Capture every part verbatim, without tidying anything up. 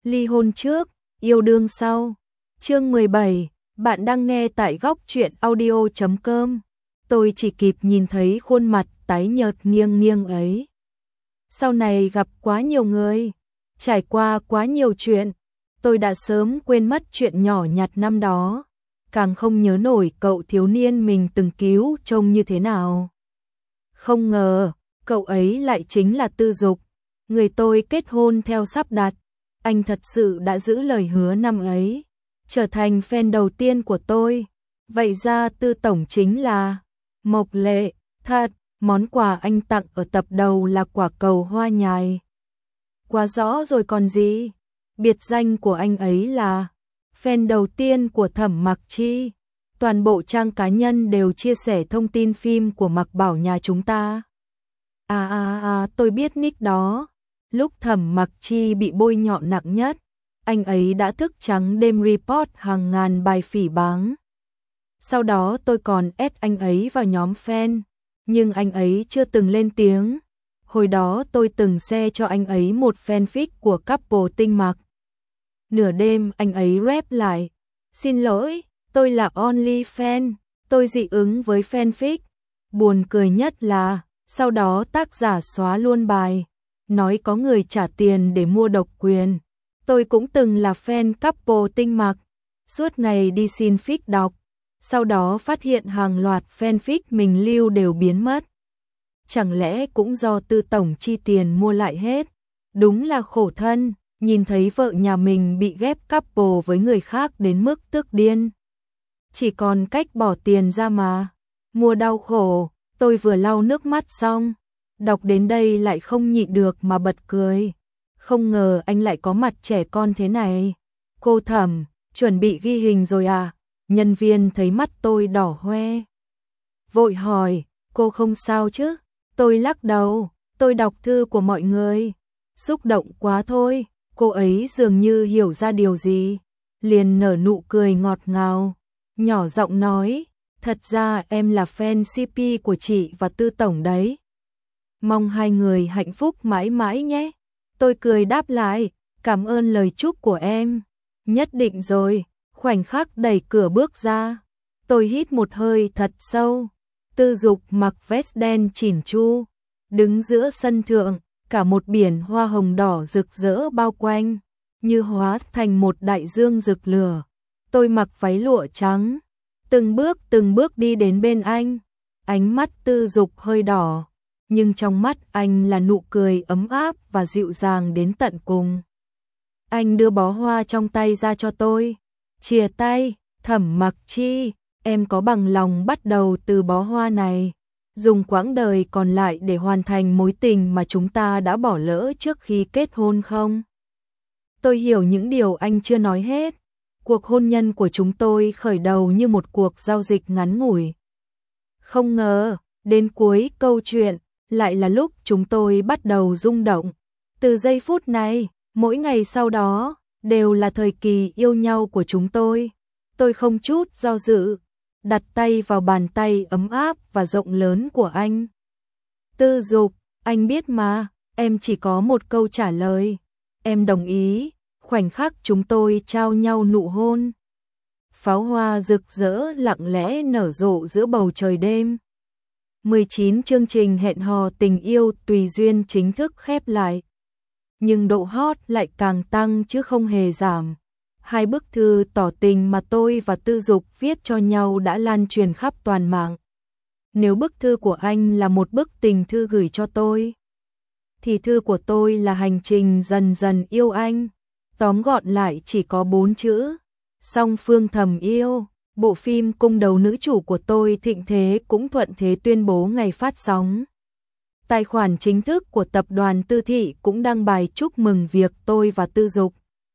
ly hôn trước, yêu đương sau. Chương mười bảy, bạn đang nghe tại góc truyện audio chấm com. Tôi chỉ kịp nhìn thấy khuôn mặt tái nhợt nghiêng nghiêng ấy. Sau này gặp quá nhiều người, trải qua quá nhiều chuyện, tôi đã sớm quên mất chuyện nhỏ nhặt năm đó, càng không nhớ nổi cậu thiếu niên mình từng cứu trông như thế nào. Không ngờ, cậu ấy lại chính là Tư Dục, người tôi kết hôn theo sắp đặt. Anh thật sự đã giữ lời hứa năm ấy, trở thành fan đầu tiên của tôi. Vậy ra Tư tổng chính là Mộc Lệ, thật, món quà anh tặng ở tập đầu là quả cầu hoa nhài. Quá rõ rồi còn gì, biệt danh của anh ấy là fan đầu tiên của Thẩm Mặc Chi. Toàn bộ trang cá nhân đều chia sẻ thông tin phim của Mặc Bảo nhà chúng ta. À à à, tôi biết nick đó. Lúc Thẩm Mặc Chi bị bôi nhọ nặng nhất, anh ấy đã thức trắng đêm report hàng ngàn bài phỉ báng. Sau đó tôi còn add anh ấy vào nhóm fan, nhưng anh ấy chưa từng lên tiếng. Hồi đó tôi từng share cho anh ấy một fanfic của couple Tinh Mặc. Nửa đêm anh ấy rap lại, xin lỗi, tôi là only fan, tôi dị ứng với fanfic. Buồn cười nhất là, sau đó tác giả xóa luôn bài, nói có người trả tiền để mua độc quyền. Tôi cũng từng là fan couple Tinh Mặc, suốt ngày đi xin fic đọc, sau đó phát hiện hàng loạt fanfic mình lưu đều biến mất. Chẳng lẽ cũng do Tư tổng chi tiền mua lại hết? Đúng là khổ thân, nhìn thấy vợ nhà mình bị ghép couple với người khác đến mức tức điên. Chỉ còn cách bỏ tiền ra mà. Mua đau khổ, tôi vừa lau nước mắt xong, đọc đến đây lại không nhịn được mà bật cười. Không ngờ anh lại có mặt trẻ con thế này. Cô Thẩm, chuẩn bị ghi hình rồi à? Nhân viên thấy mắt tôi đỏ hoe, vội hỏi, cô không sao chứ? Tôi lắc đầu, tôi đọc thư của mọi người, xúc động quá thôi. Cô ấy dường như hiểu ra điều gì, liền nở nụ cười ngọt ngào, nhỏ giọng nói, thật ra em là fan xê pê của chị và Tư tổng đấy. Mong hai người hạnh phúc mãi mãi nhé. Tôi cười đáp lại, cảm ơn lời chúc của em. Nhất định rồi. Khoảnh khắc đẩy cửa bước ra, tôi hít một hơi thật sâu. Tư Dục mặc vest đen chỉn chu, đứng giữa sân thượng, cả một biển hoa hồng đỏ rực rỡ bao quanh, như hóa thành một đại dương rực lửa. Tôi mặc váy lụa trắng, từng bước từng bước đi đến bên anh. Ánh mắt Tư Dục hơi đỏ, nhưng trong mắt anh là nụ cười ấm áp và dịu dàng đến tận cùng. Anh đưa bó hoa trong tay ra cho tôi. Chia tay, Thẩm Mặc Chi, em có bằng lòng bắt đầu từ bó hoa này, dùng quãng đời còn lại để hoàn thành mối tình mà chúng ta đã bỏ lỡ trước khi kết hôn không? Tôi hiểu những điều anh chưa nói hết. Cuộc hôn nhân của chúng tôi khởi đầu như một cuộc giao dịch ngắn ngủi. Không ngờ, đến cuối câu chuyện, lại là lúc chúng tôi bắt đầu rung động. Từ giây phút này, mỗi ngày sau đó, đều là thời kỳ yêu nhau của chúng tôi. Tôi không chút do dự, đặt tay vào bàn tay ấm áp và rộng lớn của anh. Tư Dục, anh biết mà, em chỉ có một câu trả lời. Em đồng ý. Khoảnh khắc chúng tôi trao nhau nụ hôn. Pháo hoa rực rỡ lặng lẽ nở rộ giữa bầu trời đêm. mười chín chương trình hẹn hò tình yêu tùy duyên chính thức khép lại. Nhưng độ hot lại càng tăng chứ không hề giảm. Hai bức thư tỏ tình mà tôi và Tư Dục viết cho nhau đã lan truyền khắp toàn mạng. Nếu bức thư của anh là một bức tình thư gửi cho tôi, thì thư của tôi là hành trình dần dần yêu anh. Tóm gọn lại chỉ có bốn chữ: song phương thầm yêu. Bộ phim Cung Đấu Nữ Chủ của tôi thịnh thế cũng thuận thế tuyên bố ngày phát sóng. Tài khoản chính thức của tập đoàn Tư Thị cũng đăng bài chúc mừng việc tôi và Tư Dục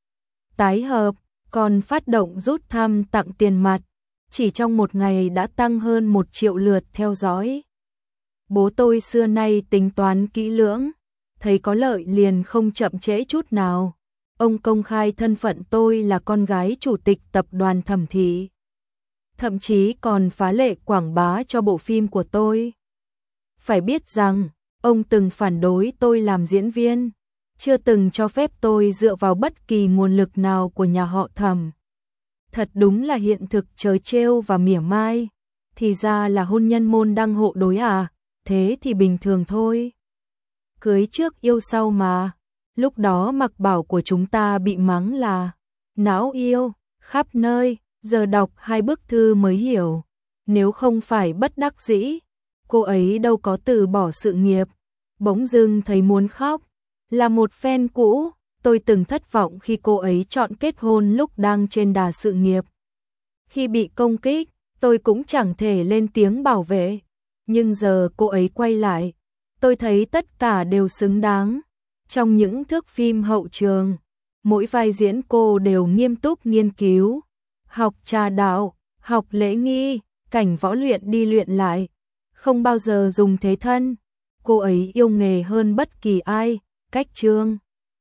tái hợp, còn phát động rút thăm tặng tiền mặt. Chỉ trong một ngày đã tăng hơn một triệu lượt theo dõi. Bố tôi xưa nay tính toán kỹ lưỡng, thấy có lợi liền không chậm trễ chút nào. Ông công khai thân phận tôi là con gái chủ tịch tập đoàn Thẩm Thị. Thậm chí còn phá lệ quảng bá cho bộ phim của tôi. Phải biết rằng, ông từng phản đối tôi làm diễn viên. chưa từng cho phép tôi dựa vào bất kỳ nguồn lực nào của nhà họ Thẩm. Thật đúng là hiện thực trớ trêu và mỉa mai. Thì ra là hôn nhân môn đăng hộ đối à, thế thì bình thường thôi. Cưới trước yêu sau mà. Lúc đó Mặc Bảo của chúng ta bị mắng là não yêu khắp nơi, giờ đọc hai bức thư mới hiểu. Nếu không phải bất đắc dĩ, cô ấy đâu có từ bỏ sự nghiệp. Bỗng dưng thấy muốn khóc. Là một fan cũ, tôi từng thất vọng khi cô ấy chọn kết hôn lúc đang trên đà sự nghiệp. Khi bị công kích, tôi cũng chẳng thể lên tiếng bảo vệ. Nhưng giờ cô ấy quay lại, tôi thấy tất cả đều xứng đáng. Trong những thước phim hậu trường, mỗi vai diễn cô đều nghiêm túc nghiên cứu, học trà đạo, học lễ nghi, cảnh võ luyện đi luyện lại, không bao giờ dùng thế thân. Cô ấy yêu nghề hơn bất kỳ ai, cách Trương